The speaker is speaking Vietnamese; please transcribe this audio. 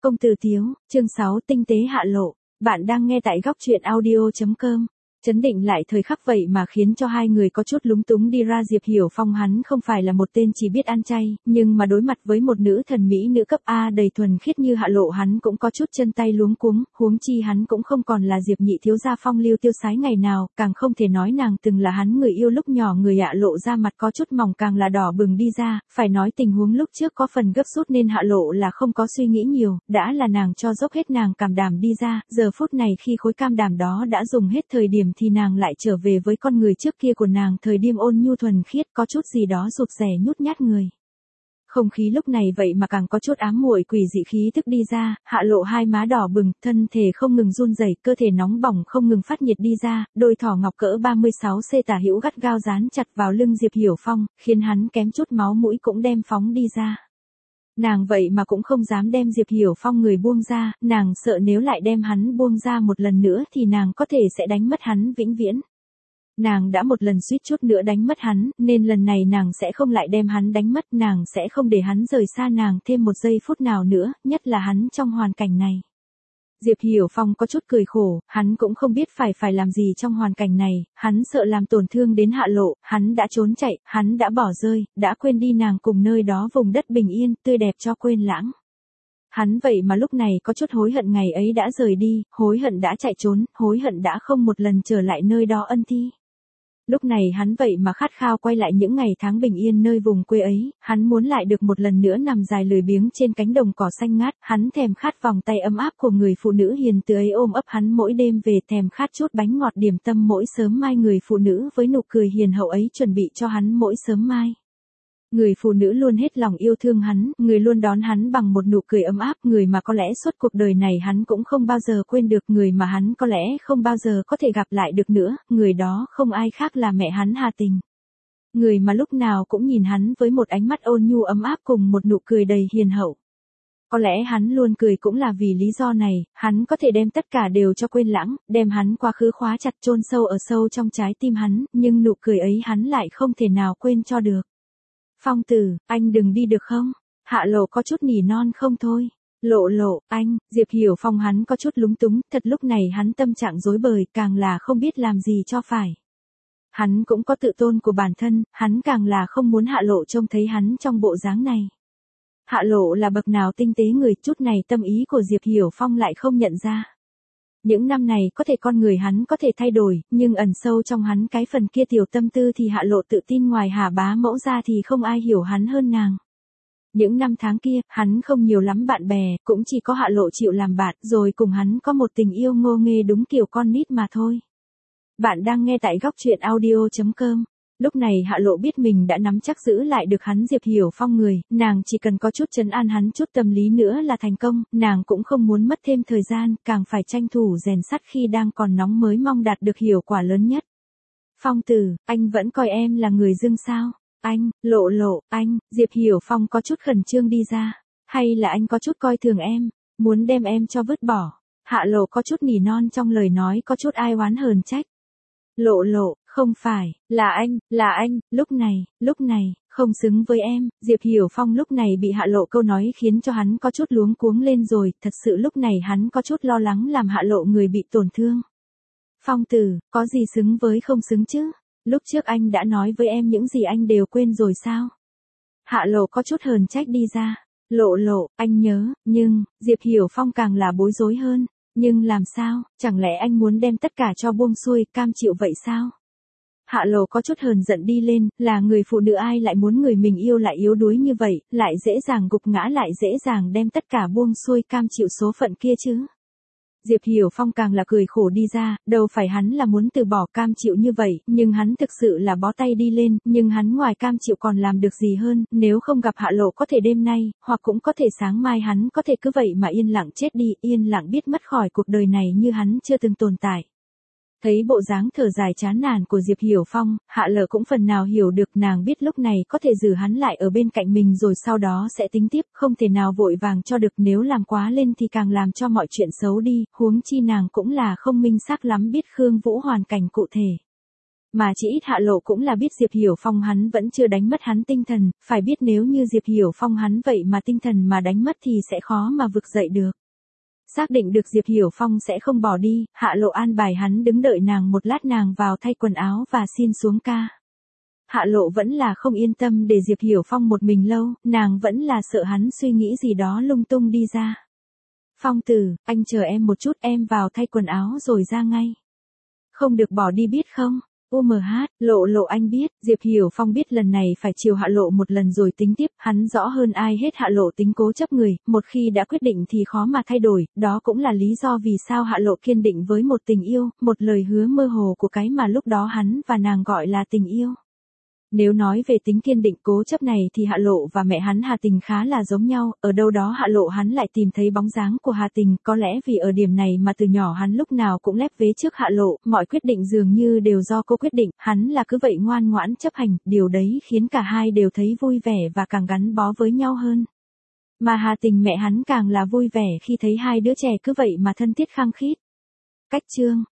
Công tử Tiếu, chương 6 tinh tế hạ lộ. Bạn đang nghe tại góc truyện audio.com. Chấn định lại thời khắc vậy mà khiến cho hai người có chút lúng túng đi ra. Diệp Hiểu Phong hắn không phải là một tên chỉ biết ăn chay, nhưng mà đối mặt với một nữ thần mỹ nữ cấp A đầy thuần khiết như Hạ Lộ hắn cũng có chút chân tay luống cuống, huống chi hắn cũng không còn là Diệp nhị thiếu gia phong lưu tiêu sái ngày nào, càng không thể nói nàng từng là hắn người yêu lúc nhỏ. Người Hạ Lộ ra mặt có chút mỏng càng là đỏ bừng đi ra, phải nói tình huống lúc trước có phần gấp rút nên Hạ Lộ là không có suy nghĩ nhiều, đã là nàng cho dốc hết nàng cam đảm đi ra, giờ phút này khi khối cam đảm đó đã dùng hết thời điểm thì nàng lại trở về với con người trước kia của nàng, thời điểm ôn nhu thuần khiết, có chút gì đó rụt rè nhút nhát người. Không khí lúc này vậy mà càng có chút ám muội quỷ dị khí thức đi ra, Hạ Lộ hai má đỏ bừng, thân thể không ngừng run rẩy, cơ thể nóng bỏng không ngừng phát nhiệt đi ra, đôi thỏ ngọc cỡ 36C tả hữu gắt gao dán chặt vào lưng Diệp Hiểu Phong, khiến hắn kém chút máu mũi cũng đem phóng đi ra. Nàng vậy mà cũng không dám đem Diệp Hiểu Phong người buông ra, nàng sợ nếu lại đem hắn buông ra một lần nữa thì nàng có thể sẽ đánh mất hắn vĩnh viễn. Nàng đã một lần suýt chút nữa đánh mất hắn, nên lần này nàng sẽ không lại đem hắn đánh mất, nàng sẽ không để hắn rời xa nàng thêm một giây phút nào nữa, nhất là hắn trong hoàn cảnh này. Diệp Hiểu Phong có chút cười khổ, hắn cũng không biết phải làm gì trong hoàn cảnh này, hắn sợ làm tổn thương đến Hạ Lộ, hắn đã trốn chạy, hắn đã bỏ rơi, đã quên đi nàng cùng nơi đó vùng đất bình yên, tươi đẹp cho quên lãng. Hắn vậy mà lúc này có chút hối hận ngày ấy đã rời đi, hối hận đã chạy trốn, hối hận đã không một lần trở lại nơi đó ân thi. Lúc này hắn vậy mà khát khao quay lại những ngày tháng bình yên nơi vùng quê ấy, hắn muốn lại được một lần nữa nằm dài lười biếng trên cánh đồng cỏ xanh ngát, hắn thèm khát vòng tay ấm áp của người phụ nữ hiền từ ấy ôm ấp hắn mỗi đêm về, thèm khát chút bánh ngọt điểm tâm mỗi sớm mai người phụ nữ với nụ cười hiền hậu ấy chuẩn bị cho hắn mỗi sớm mai. Người phụ nữ luôn hết lòng yêu thương hắn, người luôn đón hắn bằng một nụ cười ấm áp, người mà có lẽ suốt cuộc đời này hắn cũng không bao giờ quên được, người mà hắn có lẽ không bao giờ có thể gặp lại được nữa, người đó không ai khác là mẹ hắn Hà Tình. Người mà lúc nào cũng nhìn hắn với một ánh mắt ôn nhu ấm áp cùng một nụ cười đầy hiền hậu. Có lẽ hắn luôn cười cũng là vì lý do này, hắn có thể đem tất cả đều cho quên lãng, đem hắn quá khứ khóa chặt chôn sâu ở sâu trong trái tim hắn, nhưng nụ cười ấy hắn lại không thể nào quên cho được. Phong tử, anh đừng đi được không? Hạ Lộ có chút nỉ non không thôi. Lộ, anh, Diệp Hiểu Phong hắn có chút lúng túng, thật lúc này hắn tâm trạng rối bời, càng là không biết làm gì cho phải. Hắn cũng có tự tôn của bản thân, hắn càng là không muốn Hạ Lộ trông thấy hắn trong bộ dáng này. Hạ Lộ là bậc nào tinh tế người, chút này tâm ý của Diệp Hiểu Phong lại không nhận ra. Những năm này có thể con người hắn có thể thay đổi, nhưng ẩn sâu trong hắn cái phần kia tiểu tâm tư thì Hạ Lộ tự tin ngoài Hà bá mẫu ra thì không ai hiểu hắn hơn nàng. Những năm tháng kia, hắn không nhiều lắm bạn bè, cũng chỉ có Hạ Lộ chịu làm bạn, rồi cùng hắn có một tình yêu ngô nghê đúng kiểu con nít mà thôi. Bạn đang nghe tại góc truyện audio.com. Lúc này Hạ Lộ biết mình đã nắm chắc giữ lại được hắn Diệp Hiểu Phong người, nàng chỉ cần có chút trấn an hắn chút tâm lý nữa là thành công, nàng cũng không muốn mất thêm thời gian, càng phải tranh thủ rèn sắt khi đang còn nóng mới mong đạt được hiệu quả lớn nhất. Phong tử, anh vẫn coi em là người dưng sao? Anh, Lộ, anh, Diệp Hiểu Phong có chút khẩn trương đi ra. Hay là anh có chút coi thường em, muốn đem em cho vứt bỏ? Hạ Lộ có chút nỉ non trong lời nói có chút ai oán hờn trách. Lộ, không phải, là anh, lúc này, không xứng với em. Diệp Hiểu Phong lúc này bị Hạ Lộ câu nói khiến cho hắn có chút luống cuống lên rồi, thật sự lúc này hắn có chút lo lắng làm Hạ Lộ người bị tổn thương. Phong tử, có gì xứng với không xứng chứ? Lúc trước anh đã nói với em những gì anh đều quên rồi sao? Hạ Lộ có chút hờn trách đi ra. Lộ, anh nhớ, nhưng, Diệp Hiểu Phong càng là bối rối hơn. Nhưng làm sao, chẳng lẽ anh muốn đem tất cả cho buông xuôi, cam chịu vậy sao? Hạ Lộ có chút hờn giận đi lên, là người phụ nữ ai lại muốn người mình yêu lại yếu đuối như vậy, lại dễ dàng gục ngã lại dễ dàng đem tất cả buông xuôi cam chịu số phận kia chứ? Diệp Hiểu Phong càng là cười khổ đi ra, đâu phải hắn là muốn từ bỏ cam chịu như vậy, nhưng hắn thực sự là bó tay đi lên, nhưng hắn ngoài cam chịu còn làm được gì hơn, nếu không gặp Hạ Lộ có thể đêm nay, hoặc cũng có thể sáng mai hắn có thể cứ vậy mà yên lặng chết đi, yên lặng biết mất khỏi cuộc đời này như hắn chưa từng tồn tại. Thấy bộ dáng thở dài chán nản của Diệp Hiểu Phong, Hạ Lộ cũng phần nào hiểu được, nàng biết lúc này có thể giữ hắn lại ở bên cạnh mình rồi sau đó sẽ tính tiếp, không thể nào vội vàng cho được, nếu làm quá lên thì càng làm cho mọi chuyện xấu đi, huống chi nàng cũng là không minh xác lắm biết Khương Vũ hoàn cảnh cụ thể. Mà chỉ ít Hạ Lộ cũng là biết Diệp Hiểu Phong hắn vẫn chưa đánh mất hắn tinh thần, phải biết nếu như Diệp Hiểu Phong hắn vậy mà tinh thần mà đánh mất thì sẽ khó mà vực dậy được. Xác định được Diệp Hiểu Phong sẽ không bỏ đi, Hạ Lộ an bài hắn đứng đợi nàng một lát, nàng vào thay quần áo và xin xuống ca. Hạ Lộ vẫn là không yên tâm để Diệp Hiểu Phong một mình lâu, nàng vẫn là sợ hắn suy nghĩ gì đó lung tung đi ra. Phong tử, anh chờ em một chút, em vào thay quần áo rồi ra ngay. Không được bỏ đi biết không? Lộ anh biết, Diệp Hiểu Phong biết lần này phải chiều Hạ Lộ một lần rồi tính tiếp, hắn rõ hơn ai hết Hạ Lộ tính cố chấp người, một khi đã quyết định thì khó mà thay đổi, đó cũng là lý do vì sao Hạ Lộ kiên định với một tình yêu, một lời hứa mơ hồ của cái mà lúc đó hắn và nàng gọi là tình yêu. Nếu nói về tính kiên định cố chấp này thì Hạ Lộ và mẹ hắn Hà Tình khá là giống nhau, ở đâu đó Hạ Lộ hắn lại tìm thấy bóng dáng của Hà Tình, có lẽ vì ở điểm này mà từ nhỏ hắn lúc nào cũng lép vế trước Hạ Lộ, mọi quyết định dường như đều do cô quyết định, hắn là cứ vậy ngoan ngoãn chấp hành, điều đấy khiến cả hai đều thấy vui vẻ và càng gắn bó với nhau hơn. Mà Hà Tình mẹ hắn càng là vui vẻ khi thấy hai đứa trẻ cứ vậy mà thân thiết khăng khít. Cách chương